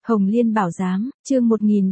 Hồng Liên Bảo Giám, chương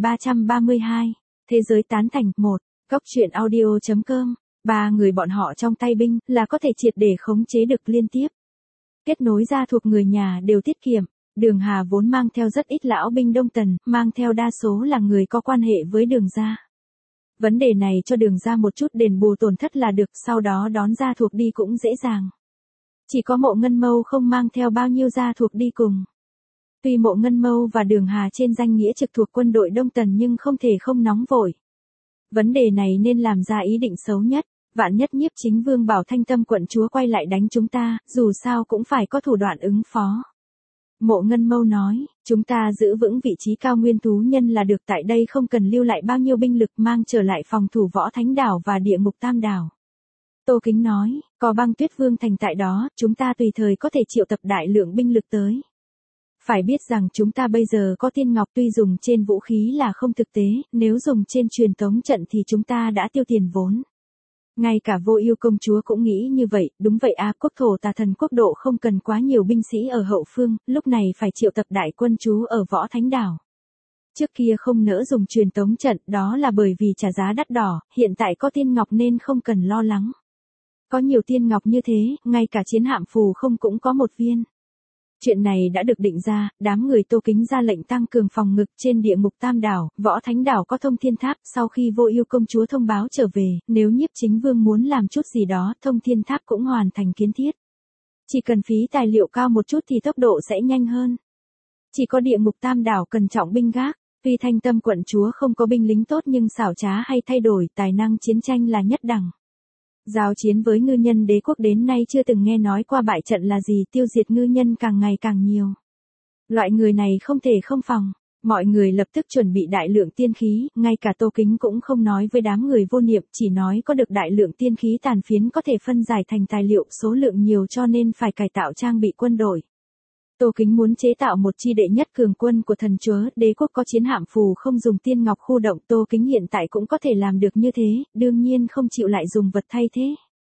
1332, Thế giới tán thành, 1, Cóc truyện audio.com, ba người bọn họ trong tay binh là có thể triệt để khống chế được liên tiếp. Kết nối ra thuộc người nhà đều tiết kiệm, Đường Hà vốn mang theo rất ít lão binh Đông Tần, mang theo đa số là người có quan hệ với Đường gia. Vấn đề này cho Đường gia một chút đền bù tổn thất là được, sau đó đón gia thuộc đi cũng dễ dàng. Chỉ có Mộ Ngân Mâu không mang theo bao nhiêu gia thuộc đi cùng. Tuy Mộ Ngân Mâu và Đường Hà trên danh nghĩa trực thuộc quân đội Đông Tần nhưng không thể không nóng vội. Vấn đề này nên làm ra ý định xấu nhất, vạn nhất Nhiếp Chính Vương bảo Thanh Tâm quận chúa quay lại đánh chúng ta, dù sao cũng phải có thủ đoạn ứng phó. Mộ Ngân Mâu nói, chúng ta giữ vững vị trí cao nguyên thú nhân là được, tại đây không cần lưu lại bao nhiêu binh lực, mang trở lại phòng thủ Võ Thánh Đảo và Địa Ngục Tam Đảo. Tô Kính nói, có Băng Tuyết Vương thành tại đó, chúng ta tùy thời có thể triệu tập đại lượng binh lực tới. Phải biết rằng chúng ta bây giờ có Tiên Ngọc, tuy dùng trên vũ khí là không thực tế, nếu dùng trên truyền tống trận thì chúng ta đã tiêu tiền vốn. Ngay cả Vô Ưu công chúa cũng nghĩ như vậy, đúng vậy à, quốc thổ Tà Thần quốc độ không cần quá nhiều binh sĩ ở hậu phương, lúc này phải triệu tập đại quân trú ở Võ Thánh Đảo. Trước kia không nỡ dùng truyền tống trận, đó là bởi vì trả giá đắt đỏ, hiện tại có Tiên Ngọc nên không cần lo lắng. Có nhiều Tiên Ngọc như thế, ngay cả chiến hạm phù không cũng có một viên. Chuyện này đã được định ra, đám người Tô Kính ra lệnh tăng cường phòng ngự trên Địa Ngục Tam Đảo, Võ Thánh Đảo có Thông Thiên Tháp, sau khi Vô Ưu công chúa thông báo trở về, nếu Nhiếp Chính Vương muốn làm chút gì đó, Thông Thiên Tháp cũng hoàn thành kiến thiết. Chỉ cần phí tài liệu cao một chút thì tốc độ sẽ nhanh hơn. Chỉ có Địa Ngục Tam Đảo cần trọng binh gác, tuy Thanh Tâm quận chúa không có binh lính tốt nhưng xảo trá hay thay đổi, tài năng chiến tranh là nhất đẳng. Giao chiến với ngư nhân đế quốc đến nay chưa từng nghe nói qua bại trận là gì, tiêu diệt ngư nhân càng ngày càng nhiều. Loại người này không thể không phòng, mọi người lập tức chuẩn bị đại lượng tiên khí, ngay cả Tô Kính cũng không nói với đám người vô niệm, chỉ nói có được đại lượng tiên khí tàn phiến có thể phân giải thành tài liệu, số lượng nhiều cho nên phải cải tạo trang bị quân đội. Tô Kính muốn chế tạo một chi đệ nhất cường quân của thần chúa đế quốc có chiến hạm phù không dùng Tiên Ngọc khu động, Tô Kính hiện tại cũng có thể làm được như thế, đương nhiên không chịu lại dùng vật thay thế.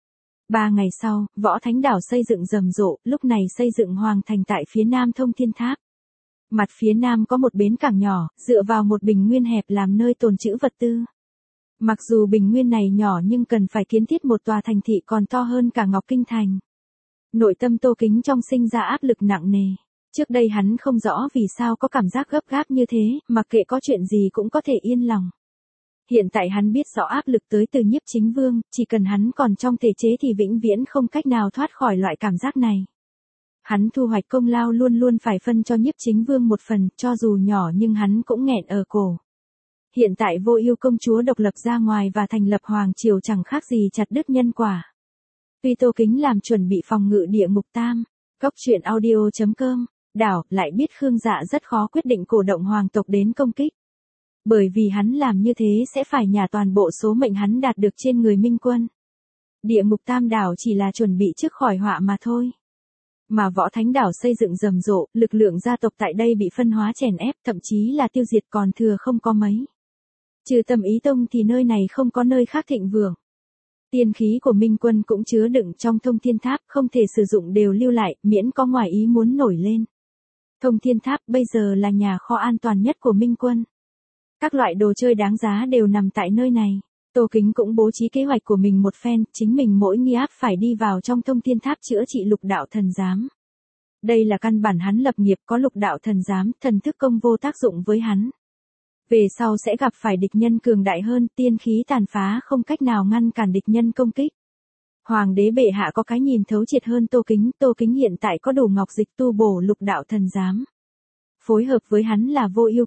3 ngày sau, Võ Thánh Đảo xây dựng rầm rộ, lúc này xây dựng hoàn thành tại phía nam Thông Thiên Tháp. Mặt phía nam có một bến cảng nhỏ, dựa vào một bình nguyên hẹp làm nơi tồn trữ vật tư. Mặc dù bình nguyên này nhỏ nhưng cần phải kiến thiết một tòa thành thị còn to hơn cả Ngọc Kinh Thành. Nội tâm Tô Kính trong sinh ra áp lực nặng nề. Trước đây hắn không rõ vì sao có cảm giác gấp gáp như thế, mặc kệ có chuyện gì cũng có thể yên lòng. Hiện tại hắn biết rõ áp lực tới từ Nhiếp Chính Vương, chỉ cần hắn còn trong thể chế thì vĩnh viễn không cách nào thoát khỏi loại cảm giác này. Hắn thu hoạch công lao luôn luôn phải phân cho Nhiếp Chính Vương một phần, cho dù nhỏ nhưng hắn cũng nghẹn ở cổ. Hiện tại Vô Ưu công chúa độc lập ra ngoài và thành lập hoàng triều chẳng khác gì chặt đứt nhân quả. Tuy Tô Kính làm chuẩn bị phòng ngự Địa Ngục Tam, Cóc truyện audio.com, đảo, lại biết Khương Dạ rất khó quyết định cổ động hoàng tộc đến công kích. Bởi vì hắn làm như thế sẽ phải nhả toàn bộ số mệnh hắn đạt được trên người Minh Quân. Địa Ngục Tam Đảo chỉ là chuẩn bị trước khỏi họa mà thôi. Mà Võ Thánh Đảo xây dựng rầm rộ, lực lượng gia tộc tại đây bị phân hóa chèn ép, thậm chí là tiêu diệt còn thừa không có mấy. Trừ Tâm Ý Tông thì nơi này không có nơi khác thịnh vượng. Tiên khí của Minh Quân cũng chứa đựng trong Thông Thiên Tháp, không thể sử dụng đều lưu lại, miễn có ngoài ý muốn nổi lên. Thông Thiên Tháp bây giờ là nhà kho an toàn nhất của Minh Quân. Các loại đồ chơi đáng giá đều nằm tại nơi này. Tô Kính cũng bố trí kế hoạch của mình một phen, chính mình mỗi nghi áp phải đi vào trong Thông Thiên Tháp chữa trị lục đạo thần giám. Đây là căn bản hắn lập nghiệp, có lục đạo thần giám, thần thức công vô tác dụng với hắn. Về sau sẽ gặp phải địch nhân cường đại hơn, tiên khí tàn phá không cách nào ngăn cản địch nhân công kích. Hoàng đế bệ hạ có cái nhìn thấu triệt hơn Tô Kính hiện tại có đủ ngọc dịch tu bổ lục đạo thần giám. Phối hợp với hắn là Vô Ưu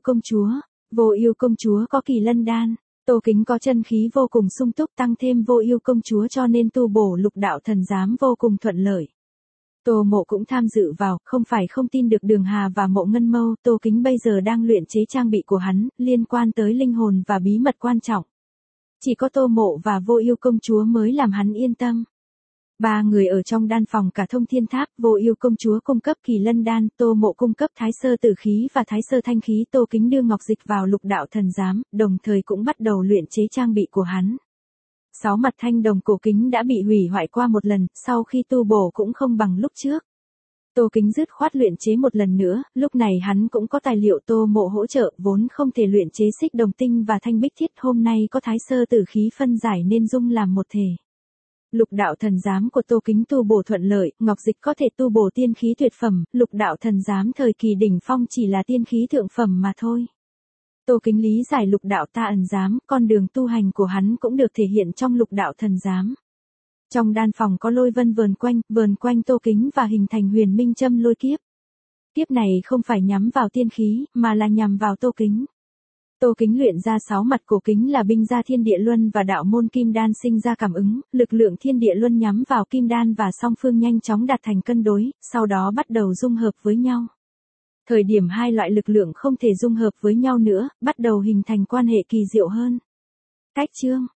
công chúa có Kỳ Lân đan, Tô Kính có chân khí vô cùng sung túc, tăng thêm Vô Ưu công chúa cho nên tu bổ lục đạo thần giám vô cùng thuận lợi. Tô Mộ cũng tham dự vào, không phải không tin được Đường Hà và Mộ Ngân Mâu, Tô Kính bây giờ đang luyện chế trang bị của hắn, liên quan tới linh hồn và bí mật quan trọng. Chỉ có Tô Mộ và Vô Ưu công chúa mới làm hắn yên tâm. 3 người ở trong đan phòng cả Thông Thiên Tháp, Vô Ưu công chúa cung cấp Kỳ Lân đan, Tô Mộ cung cấp Thái Sơ tử khí và Thái Sơ thanh khí, Tô Kính đưa ngọc dịch vào lục đạo thần giám, đồng thời cũng bắt đầu luyện chế trang bị của hắn. 6 mặt thanh đồng cổ kính đã bị hủy hoại qua một lần, sau khi tu bổ cũng không bằng lúc trước. Tô Kính dứt khoát luyện chế một lần nữa, lúc này hắn cũng có tài liệu Tô Mộ hỗ trợ, vốn không thể luyện chế xích đồng tinh và thanh bích thiết, hôm nay có thái sơ tử khí phân giải nên dung làm một thể. Lục đạo thần giám của Tô Kính tu bổ thuận lợi, ngọc dịch có thể tu bổ tiên khí tuyệt phẩm, lục đạo thần giám thời kỳ đỉnh phong chỉ là tiên khí thượng phẩm mà thôi. Tô Kính lý giải lục đạo ta ẩn giám, con đường tu hành của hắn cũng được thể hiện trong lục đạo thần giám. Trong đan phòng có lôi vân vờn quanh Tô Kính và hình thành huyền minh châm lôi kiếp. Kiếp này không phải nhắm vào tiên khí, mà là nhằm vào Tô Kính. Tô Kính luyện ra 6 mặt cổ kính là binh gia thiên địa luân và đạo môn kim đan sinh ra cảm ứng, lực lượng thiên địa luân nhắm vào kim đan và song phương nhanh chóng đạt thành cân đối, sau đó bắt đầu dung hợp với nhau. Thời điểm hai loại lực lượng không thể dung hợp với nhau nữa, bắt đầu hình thành quan hệ kỳ diệu hơn. Cách chương